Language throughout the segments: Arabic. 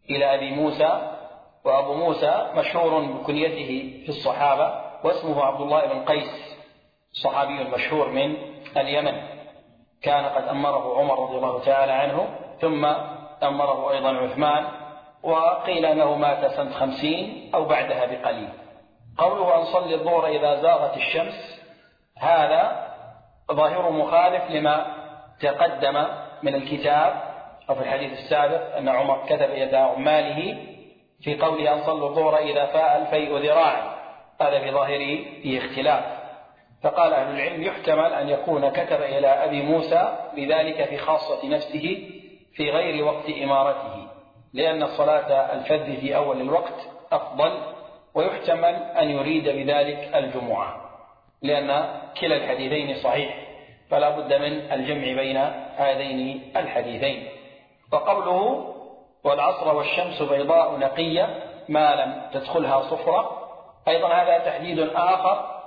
إلى أبي موسى، وأبو موسى مشهور بكنيته في الصحابة واسمه عبد الله بن قيس، صحابي مشهور من اليمن، كان قد أمره عمر رضي الله تعالى عنه، ثم أمره أيضا عثمان، وقيل أنه مات سنة 50 أو بعدها بقليل. قوله أن صلي الظهر إذا زاغت الشمس، هذا ظاهر مخالف لما تقدم من الكتاب أو في الحديث السابق أن عمر كتب إلى عماله في قوله أن صلوا الظهر إذا فاء الفيء ذراعا، هذا في ظاهره فيه اختلاف. فقال أهل العلم يحتمل أن يكون كتب إلى أبي موسى بذلك في خاصة نفسه في غير وقت إمارته، لأن صلاة الفذ في أول الوقت أفضل، ويحتمل أن يريد بذلك الجمعة، لأن كلا الحديثين صحيح، فلا بد من الجمع بين هذين الحديثين. وقوله والعصر والشمس بيضاء نقية ما لم تدخلها صفرة، أيضا هذا تحديد آخر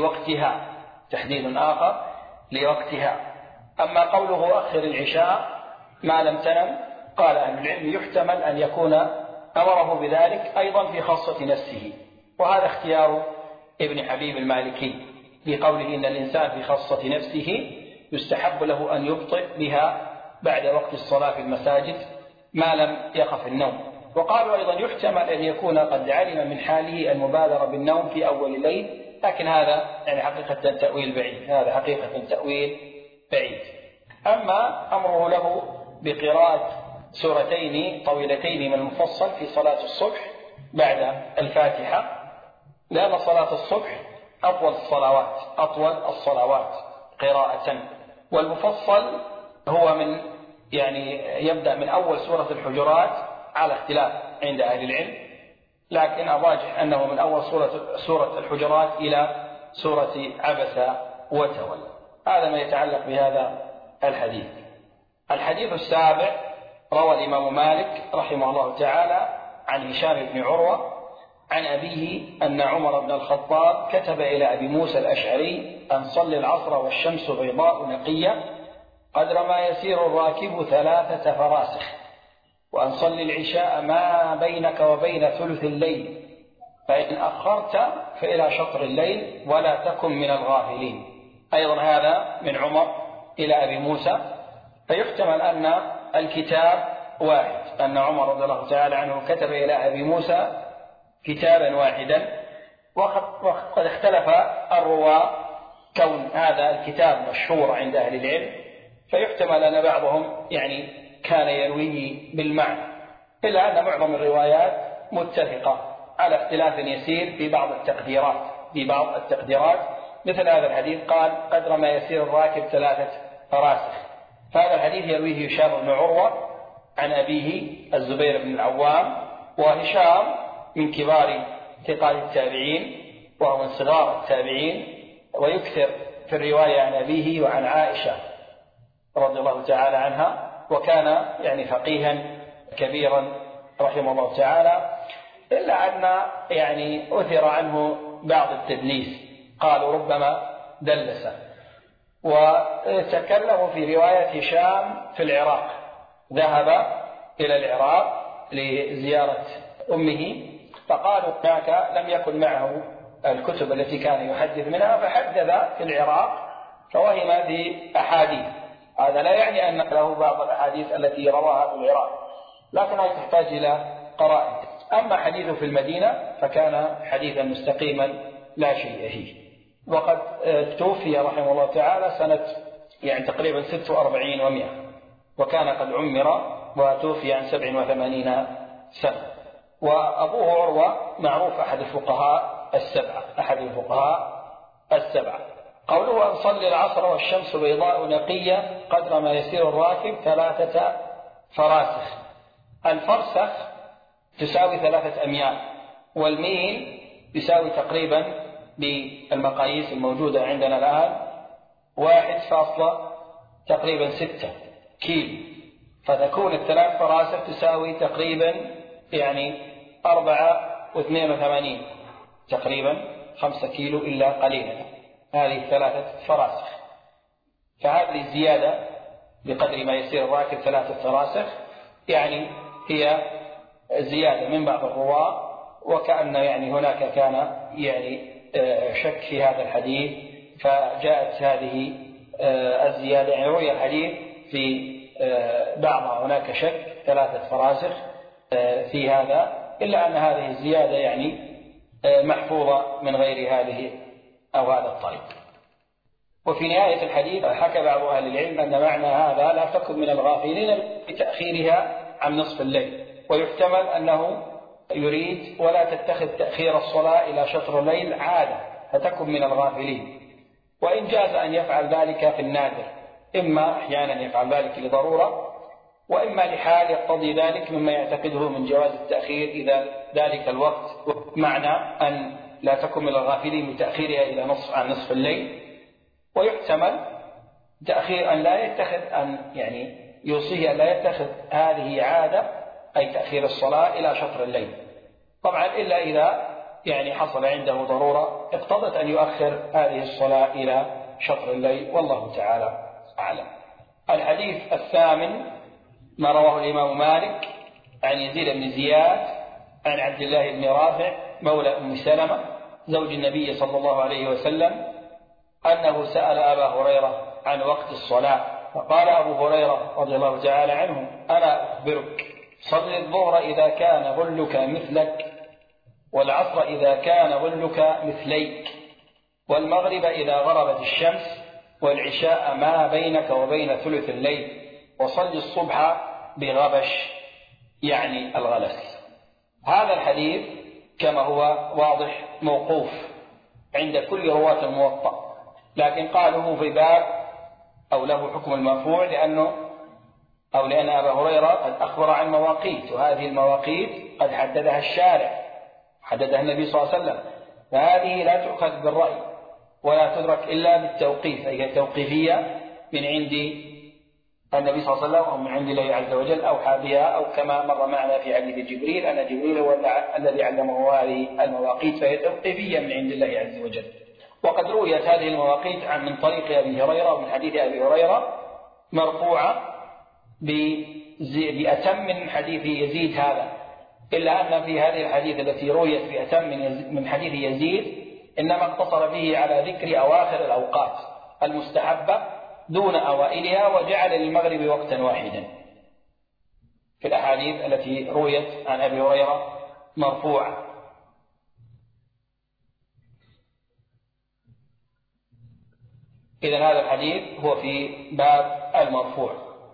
لوقتها. أما قوله أخر العشاء ما لم تنم، قال أهل العلم يحتمل أن يكون أمره بذلك أيضا في خاصة نفسه، وهذا اختيار ابن حبيب المالكي بقوله إن الإنسان في خاصة نفسه يستحب له أن يبطئ بها بعد وقت الصلاة في المساجد ما لم يخف النوم. وقالوا أيضا يحتمل أن يكون قد علم من حاله المبادرة بالنوم في أول الليل، لكن هذا يعني حقيقة تأويل بعيد. أما أمره له بقراءة سورتين طويلتين من المفصل في صلاة الصبح بعد الفاتحة، لأن صلاة الصبح أطول الصلوات قراءة، والمفصل هو يبدأ من أول سورة الحجرات على اختلاف عند أهل العلم، لكن الراجح أنه من أول سورة الحجرات إلى سورة عبس وتولى. هذا ما يتعلق بهذا الحديث. الحديث السابع روى الإمام مالك رحمه الله تعالى عن هشام بن عروة عن أبيه أن عمر بن الخطاب كتب إلى أبي موسى الأشعري أن صل العصر والشمس بيضاء نقية قدر ما يسير الراكب 3 فراسخ، وأن صل العشاء ما بينك وبين ثلث الليل، فإن أخرت فإلى شطر الليل ولا تكن من الغافلين. أيضا هذا من عمر إلى أبي موسى، فيحتمل أن الكتاب واحد، أن عمر رضي الله تعالى عنه كتب إلى أبي موسى كتابا واحدا، وقد اختلف الرواة كون هذا الكتاب مشهور عند أهل العلم، فيحتمل أن بعضهم كان يرويه بالمعنى، إلا أن معظم الروايات متفقة على اختلاف يسير في بعض التقديرات. مثل هذا الحديث قال قدر ما يسير الراكب 3 فراسخ، فهذا الحديث يرويه هشام بن عروة عن أبيه الزبير بن العوام، وهشام من كبار ثقات التابعين وهو من صغار التابعين، ويكثر في الرواية عن أبيه وعن عائشة رضي الله تعالى عنها، وكان فقيها كبيرا رحمه الله تعالى، إلا أن أثر عنه بعض التدليس، قالوا ربما دلس. وتكلموا في رواية هشام في العراق، ذهب إلى العراق لزيارة أمه، فقالوا هناك لم يكن معه الكتب التي كان يحدث منها، فحدث في العراق فوهم بأحاديث. هذا لا يعني أن له بعض الأحاديث التي رواها في العراق، لكنها تحتاج إلى قرائن. أما حديثه في المدينة فكان حديثا مستقيما لا شيء فيه. وقد توفي رحمه الله تعالى سنة تقريبا 46 و100، وكان قد عمر وتوفي عن 87 سنة. وأبوه عروة معروف أحد الفقهاء السبعة. قوله أن صلي العصر والشمس بيضاء نقية قدر ما يسير الراكب 3 فراسخ. الفرسخ تساوي 3 أميال، والميل يساوي تقريبا بالمقاييس الموجودة عندنا الآن 1.6 كيلو، فتكون 3 فراسخ تساوي تقريبا 4.82 تقريبا 5 كيلو إلا قليلا، هذه 3 فراسخ. فهذه الزيادة بقدر ما يسير الراكب 3 فراسخ هي زيادة من بعض الرواة، وكأن يعني هناك كان يعني شك في هذا الحديث، فجاءت هذه الزيادة. يعني روي الحديث في بعضها هناك شك 3 فراسخ في هذا، إلا أن هذه الزيادة يعني محفوظة من غير هذه أو هذا الطريق. وفي نهاية الحديث حكى بعض أهل العلم أن معنى هذا لا تكن من الغافلين بتأخيرها عن نصف الليل، ويحتمل أنه يريد ولا تتخذ تأخير الصلاة إلى شطر الليل عادة فتكن من الغافلين. وإن جاز أن يفعل ذلك في النادر، إما أحيانا يفعل ذلك لضرورة، وإما لحال يقتضي ذلك مما يعتقده من جواز التأخير إذا ذلك الوقت، معنى أن لا تكن من الغافلين بتأخيرها إلى عن نصف الليل. ويحتمل تأخير أن لا يتخذ أن يعني يوصيه أن لا يتخذ هذه عادة، أي تأخير الصلاة إلى شطر الليل، طبعا إلا إذا يعني حصل عنده ضرورة اقتضت أن يؤخر هذه الصلاة إلى شطر الليل، والله تعالى أعلم. الحديث الثامن ما رواه الإمام مالك عن يزيد بن زياد عن عبد الله بن رافع مولى أم سلمة زوج النبي صلى الله عليه وسلم أنه سأل أبا هريرة عن وقت الصلاة، فقال أبو هريرة رضي الله تعالى عنه: أنا أخبرك، صل الظهر إذا كان ظلك مثلك، والعصر إذا كان ظلك مثليك، والمغرب إذا غربت الشمس، والعشاء ما بينك وبين ثلث الليل، وصل الصبح بغبش، يعني الغلس. هذا الحديث كما هو واضح موقوف عند كل رواة الموطأ، لكن قالوا في باب أو له حكم المرفوع لأن أبا هريرة قد أخبر عن مواقيت، وهذه المواقيت قد حددها الشارع، حددها النبي صلى الله عليه وسلم، فهذه لا تؤخذ بالرأي ولا تدرك إلا بالتوقيف، أي توقيفية من عند النبي صلى الله عليه وسلم أو من عند الله عز وجل أوحى بها، أو كما مر معنا في حديث جبريل أن جبريل هو الذي علمه هذه المواقيت، فهي توقيفية من عند الله عز وجل. وقد رويت هذه المواقيت من طريق أبي هريرة ومن حديث أبي هريرة مرفوعة بأتم من حديث يزيد هذا، إلا أن في هذه الحديث التي رويت بأتم من حديث يزيد إنما اقتصر به على ذكر أواخر الأوقات المستحبة دون أوائلها، وجعل للمغرب وقتا واحدا في الأحاديث التي رويت عن أبي هريرة مرفوعة. إذن هذا الحديث هو في باب المرفوع،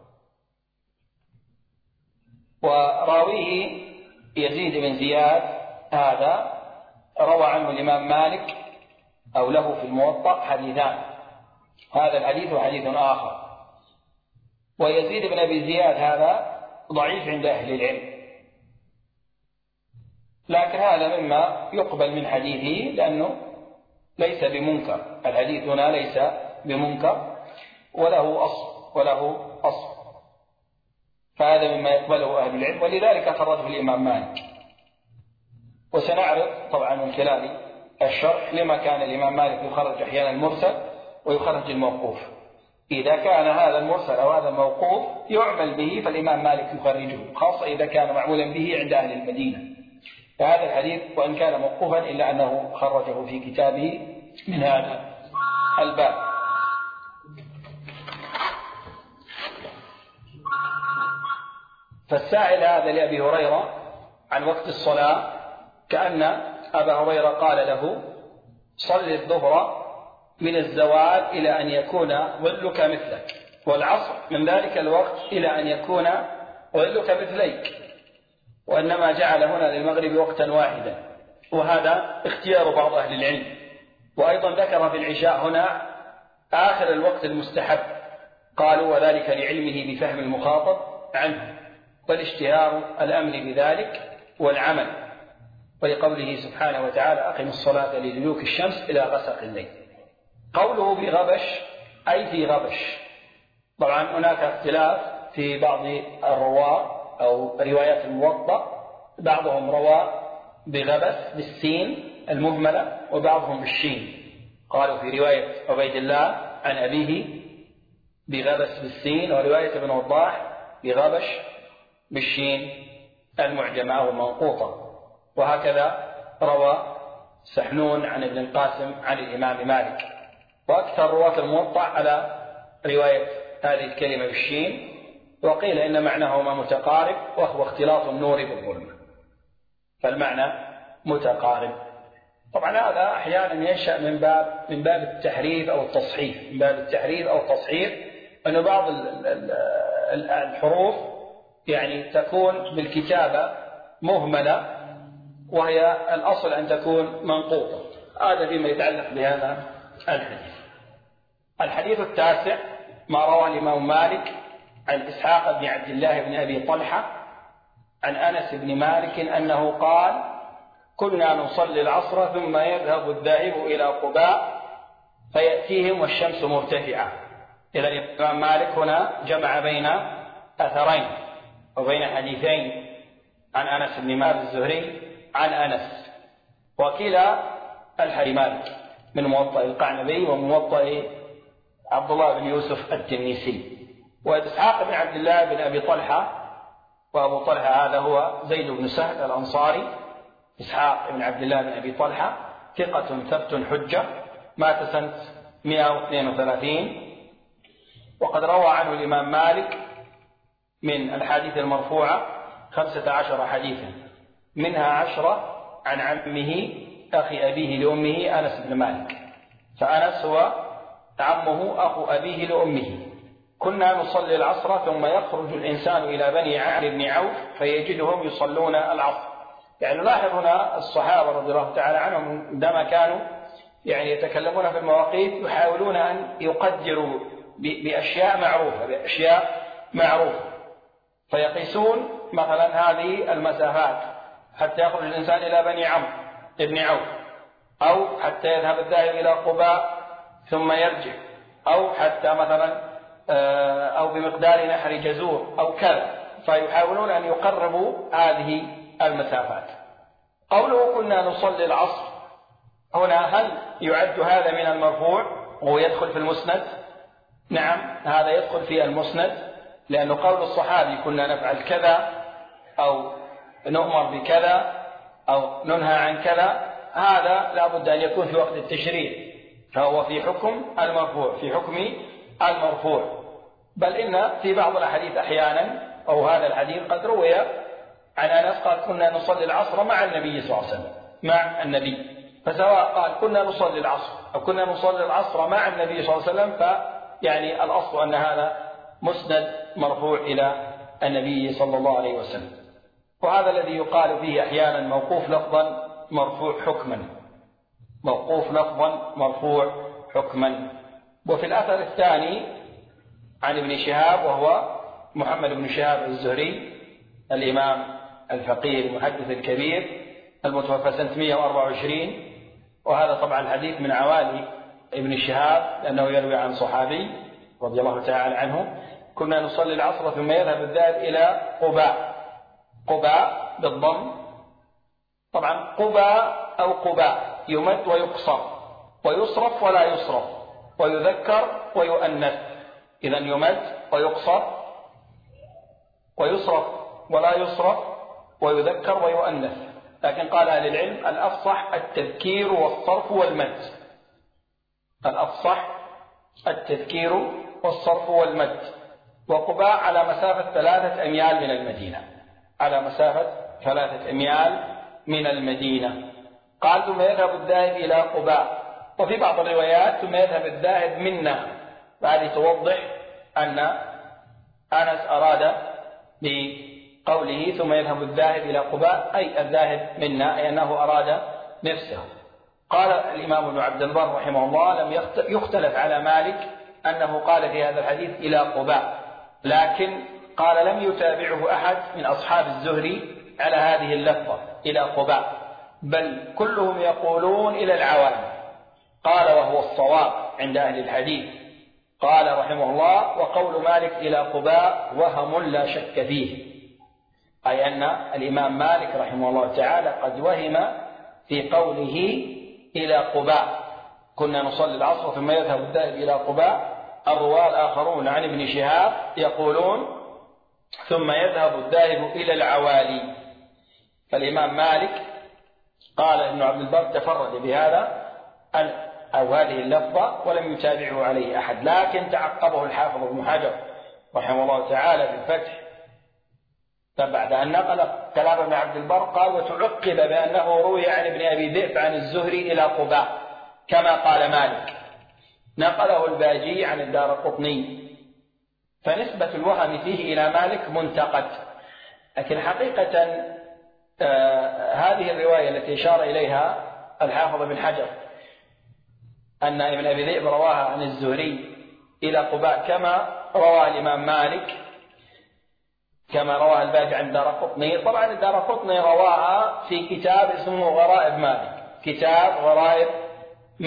وراويه يزيد بن زياد هذا روى عنه الإمام مالك أو له في الموطأ حديثان، هذا الحديث وحديث آخر. ويزيد بن أبي زياد هذا ضعيف عند أهل العلم، لكن هذا مما يقبل من حديثه لأنه ليس بمنكر، الحديث هنا ليس بمنكر وله أصل، فهذا مما يقبله أهل العلم، ولذلك خرجه الإمام مالك. وسنعرض طبعا من خلال الشرح لما كان الإمام مالك يخرج أحيانا المرسل ويخرج الموقوف. إذا كان هذا المرسل أو هذا الموقوف يعمل به فالإمام مالك يخرجه، خاصة إذا كان معمولا به عند أهل المدينة. فهذا الحديث وإن كان موقوفا إلا أنه خرجه في كتابه من هذا الباب. فالسائل هذا لأبي هريرة عن وقت الصلاة كأن أبا هريرة قال له: صل الظهر من الزوال إلى أن يكون ظلك مثلك، والعصر من ذلك الوقت إلى أن يكون ظلك مثليك، وإنما جعل هنا للمغرب وقتا واحدا، وهذا اختيار بعض أهل العلم. وأيضا ذكر في العشاء هنا آخر الوقت المستحب، قالوا وذلك لعلمه بفهم المخاطب عنه، والاشتهار الأمر بذلك والعمل، ولقوله سبحانه وتعالى: أقم الصلاة لدلوك الشمس إلى غسق الليل. قوله بغبش أي في غبش. طبعا هناك اختلاف في بعض الرواة أو روايات الموطأ، بعضهم روى بغبس بالسين المهملة وبعضهم بالشين، قالوا في رواية عبيد الله عن أبيه بغبس بالسين، ورواية ابن وضاح بغبش بالشين. المعجمة أو المنقوطة. وهكذا روى سحنون عن ابن القاسم عن الإمام مالك. وأكثر رواة الموطأ على رواية هذه الكلمة بالشين، وقيل إن معناهما متقارب، وهو اختلاط النور بالظلمة، فالمعنى متقارب. طبعا هذا أحيانا ينشأ من باب التحريف أو التصحيف، من باب التحريف أو التصحيف، أن بعض الحروف يعني تكون بالكتابة مهملة، وهي الأصل أن تكون منقوطة. هذا فيما يتعلق بهذا الحديث. الحديث التاسع ما روى الإمام مالك عن إسحاق بن عبد الله بن أبي طلحة عن أنس بن مالك أنه قال: كنا نصلي العصر ثم يذهب الذاهب إلى قباء فيأتيهم والشمس مرتفعة. إذا الإمام مالك هنا جمع بين أثرين وبين حديثين عن أنس بن مالك الزهري عن أنس، وكلا الحديث مالك من موطأ القعنبي وموطأ عبد الله بن يوسف التنيسي. وإسحاق بن عبد الله بن أبي طلحة، وأبو طلحة هذا هو زيد بن سهل الأنصاري. إسحاق بن عبد الله بن أبي طلحة ثقة ثبت حجة، مات سنة 132، وقد روى عنه الإمام مالك من الحديث المرفوعة 15 حديثا، منها 10 عن عمه أخي أبيه لأمه أنس بن مالك، فأنس هو عمه أخو أبيه لأمه. كنا نصلي العصر ثم يخرج الإنسان إلى بني عمرو بن عوف فيجدهم يصلون العصر. يعني نلاحظ هنا الصحابة رضي الله تعالى عنهم عندما كانوا يعني يتكلمون في المواقيت يحاولون أن يقدروا بأشياء معروفة، فيقيسون مثلا هذه المسافات حتى يخرج الإنسان إلى بني عمرو بن عوف، أو حتى يذهب الذاهب إلى قباء ثم يرجع، أو حتى مثلا أو بمقدار نحر جزور أو كذا، فيحاولون أن يقربوا هذه المسافات. قوله كنا نصلي العصر هنا، هل يعد هذا من المرفوع وهو يدخل في المسند؟ نعم، هذا يدخل في المسند، لأنه قول الصحابي كنا نفعل كذا أو نؤمر بكذا أو ننهى عن كذا، هذا لا بد أن يكون في وقت التشريع، فهو في حكم المرفوع، في حكم المرفوع. بل إن في بعض الأحاديث أحيانا، أو هذا الحديث قد روي عن أنس قال كنا نصلي العصر مع النبي صلى الله عليه وسلم، مع النبي، فسواء قال كنا نصلي العصر أو كنا نصلي العصر مع النبي صلى الله عليه وسلم، فيعني الأصل أن هذا مسند مرفوع إلى النبي صلى الله عليه وسلم. وهذا الذي يقال فيه أحيانا موقوف لفظا مرفوع حكما، موقوف لفظا مرفوع حكما. وفي الأثر الثاني عن ابن شهاب، وهو محمد بن شهاب الزهري الإمام الفقيه المحدث الكبير المتوفى سنة 124، وهذا طبعا الحديث من عوالي ابن شهاب لأنه يروي عن صحابي رضي الله تعالى عنه: كنا نصلي العصر ثم يذهب الذاهب إلى قباء، قباء بالضم، طبعا قباء أو قباء يمد ويقصر ويصرف ولا يصرف ويذكر ويؤنث، إذا يمد ويقصر ويصرف ولا يصرف ويذكر ويؤنث. لكن قال أهل العلم الأفصح التذكير والصرف والمد، الأفصح التذكير والصرف والمد. وقباء على مسافة 3 أميال من المدينة، على مسافة 3 أميال من المدينة. قال ثم يذهب الذاهب إلى قباء، وفي بعض الروايات ثم يذهب الذاهب منا، بعد توضح أن أنس أراد بقوله ثم يذهب الذاهب إلى قباء أي الذاهب منا، أي أنه أراد نفسه. قال الإمام ابن عبد البر رحمه الله: لم يختلف على مالك أنه قال في هذا الحديث إلى قباء، لكن قال لم يتابعه أحد من أصحاب الزهري على هذه اللفظة إلى قباء، بل كلهم يقولون إلى العوالي. قال وهو الصواب عند أهل الحديث. قال رحمه الله: وقول مالك إلى قباء وهم لا شك فيه، أي أن الإمام مالك رحمه الله تعالى قد وهم في قوله إلى قباء، كنا نصلي العصر ثم يذهب الذاهب إلى قباء. الرواة الآخرون عن ابن شهاب يقولون ثم يذهب الذاهب إلى العوالي، فالإمام مالك قال ابن عبد البر تفرد بهذا أو هذه اللفظة ولم يتابعه عليه أحد، لكن تعقبه الحافظ ابن حجر رحمه الله تعالى في الفتح فبعد أن نقل كلام ابن عبد البر قال وتعقب بأنه روي عن ابن أبي ذئب عن الزهري إلى قباء كما قال مالك، نقله الباجي عن الدارقطني، فنسبة الوهم فيه إلى مالك منتقد. لكن حقيقة هذه الرواية التي أشار إليها الحافظ بن حجر أن ابن أبي ذئب رواها عن الزهري إلى قباء كما روى الإمام مالك كما روى الباجي عن الدارقطني. طبعا الدارقطني رواها في كتاب اسمه غرائب مالك، كتاب غرائب